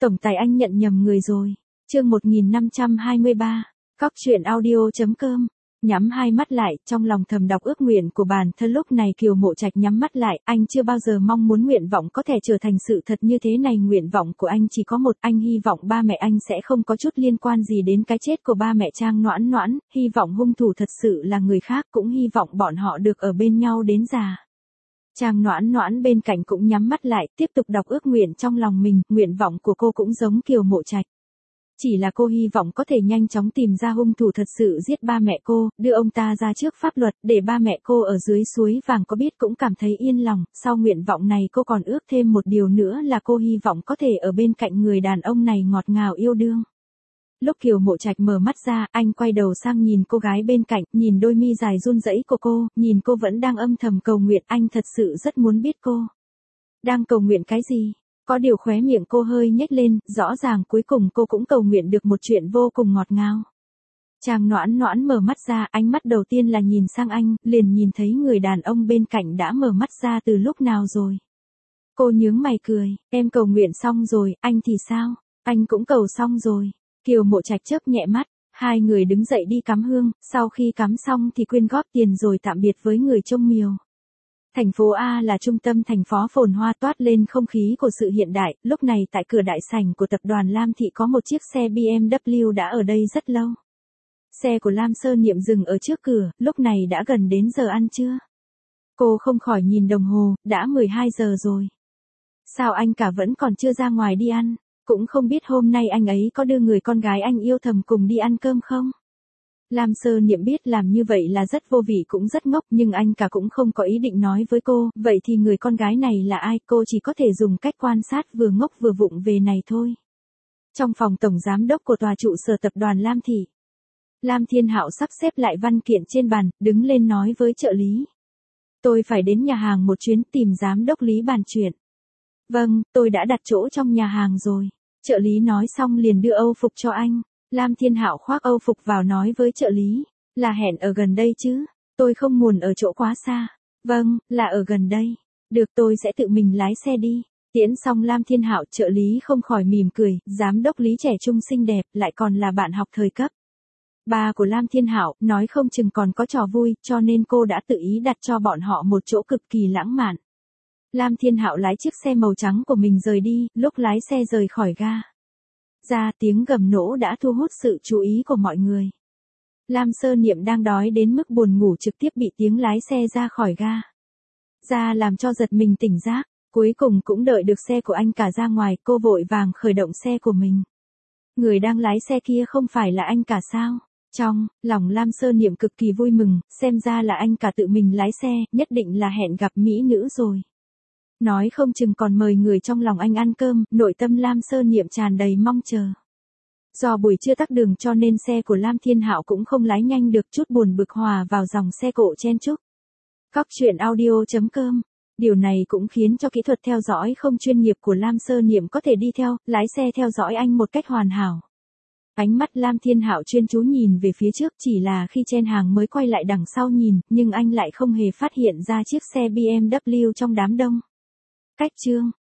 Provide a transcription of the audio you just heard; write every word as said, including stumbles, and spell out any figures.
Tổng tài anh nhận nhầm người rồi. Chương một nghìn năm trăm hai mươi ba. Cóc truyện audio chấm com. Nhắm hai mắt lại, trong lòng thầm đọc ước nguyện của bản thân. Lúc này Kiều Mộ Trạch nhắm mắt lại, anh chưa bao giờ mong muốn nguyện vọng có thể trở thành sự thật như thế này. Nguyện vọng của anh chỉ có một, anh hy vọng ba mẹ anh sẽ không có chút liên quan gì đến cái chết của ba mẹ Trang Noãn Noãn, hy vọng hung thủ thật sự là người khác, cũng hy vọng bọn họ được ở bên nhau đến già. Trang Noãn Noãn bên cạnh cũng nhắm mắt lại, tiếp tục đọc ước nguyện trong lòng mình. Nguyện vọng của cô cũng giống Kiều Mộ Trạch. Chỉ là cô hy vọng có thể nhanh chóng tìm ra hung thủ thật sự giết ba mẹ cô, đưa ông ta ra trước pháp luật, để ba mẹ cô ở dưới suối vàng có biết cũng cảm thấy yên lòng. Sau nguyện vọng này cô còn ước thêm một điều nữa là cô hy vọng có thể ở bên cạnh người đàn ông này ngọt ngào yêu đương. Lúc Kiều Mộ Trạch mở mắt ra, anh quay đầu sang nhìn cô gái bên cạnh, nhìn đôi mi dài run rẩy của cô, nhìn cô vẫn đang âm thầm cầu nguyện, anh thật sự rất muốn biết cô đang cầu nguyện cái gì. Có điều khóe miệng cô hơi nhếch lên, rõ ràng cuối cùng cô cũng cầu nguyện được một chuyện vô cùng ngọt ngào. Trang Noãn Noãn mở mắt ra, ánh mắt đầu tiên là nhìn sang anh, liền nhìn thấy người đàn ông bên cạnh đã mở mắt ra từ lúc nào rồi. Cô nhướng mày cười, em cầu nguyện xong rồi, anh thì sao? Anh cũng cầu xong rồi. Kiều Mộ Trạch chớp nhẹ mắt, hai người đứng dậy đi cắm hương, sau khi cắm xong thì quyên góp tiền rồi tạm biệt với người trông miều. Thành phố A là trung tâm thành phố phồn hoa, toát lên không khí của sự hiện đại. Lúc này tại cửa đại sảnh của tập đoàn Lam Thị có một chiếc xe bê em vê đã ở đây rất lâu. Xe của Lam Sơ Niệm dừng ở trước cửa, lúc này đã gần đến giờ ăn trưa. Cô không khỏi nhìn đồng hồ, đã mười hai giờ rồi. Sao anh cả vẫn còn chưa ra ngoài đi ăn? Cũng không biết hôm nay anh ấy có đưa người con gái anh yêu thầm cùng đi ăn cơm không? Lam Sơ Niệm biết làm như vậy là rất vô vị cũng rất ngốc, nhưng anh cả cũng không có ý định nói với cô, vậy thì người con gái này là ai, cô chỉ có thể dùng cách quan sát vừa ngốc vừa vụng về này thôi. Trong phòng tổng giám đốc của tòa trụ sở tập đoàn Lam Thị, Lam Thiên Hạo sắp xếp lại văn kiện trên bàn, đứng lên nói với trợ lý. Tôi phải đến nhà hàng một chuyến, tìm giám đốc Lý bàn chuyện. Vâng, tôi đã đặt chỗ trong nhà hàng rồi. Trợ lý nói xong liền đưa âu phục cho anh. Lam Thiên Hạo khoác âu phục vào nói với trợ lý, là hẹn ở gần đây chứ, tôi không muốn ở chỗ quá xa. Vâng, là ở gần đây. Được, tôi sẽ tự mình lái xe đi. Tiễn xong Lam Thiên Hạo, trợ lý không khỏi mỉm cười, giám đốc Lý trẻ trung xinh đẹp, lại còn là bạn học thời cấp. Ba của Lam Thiên Hạo, nói không chừng còn có trò vui, cho nên cô đã tự ý đặt cho bọn họ một chỗ cực kỳ lãng mạn. Lam Thiên Hạo lái chiếc xe màu trắng của mình rời đi, lúc lái xe rời khỏi ga ra, tiếng gầm nổ đã thu hút sự chú ý của mọi người. Lam Sơ Niệm đang đói đến mức buồn ngủ trực tiếp bị tiếng lái xe ra khỏi ga ra làm cho giật mình tỉnh giấc. Cuối cùng cũng đợi được xe của anh cả ra ngoài, cô vội vàng khởi động xe của mình. Người đang lái xe kia không phải là anh cả sao? Trong lòng Lam Sơ Niệm cực kỳ vui mừng, xem ra là anh cả tự mình lái xe, nhất định là hẹn gặp mỹ nữ rồi. Nói không chừng còn mời người trong lòng anh ăn cơm, nội tâm Lam Sơ Niệm tràn đầy mong chờ. Do buổi trưa tắc đường cho nên xe của Lam Thiên Hạo cũng không lái nhanh được, chút buồn bực hòa vào dòng xe cộ chen chúc. Cóc truyện audio chấm com. Điều này cũng khiến cho kỹ thuật theo dõi không chuyên nghiệp của Lam Sơ Niệm có thể đi theo, lái xe theo dõi anh một cách hoàn hảo. Ánh mắt Lam Thiên Hạo chuyên chú nhìn về phía trước, chỉ là khi chen hàng mới quay lại đằng sau nhìn, nhưng anh lại không hề phát hiện ra chiếc xe bê em vê trong đám đông. Cách chương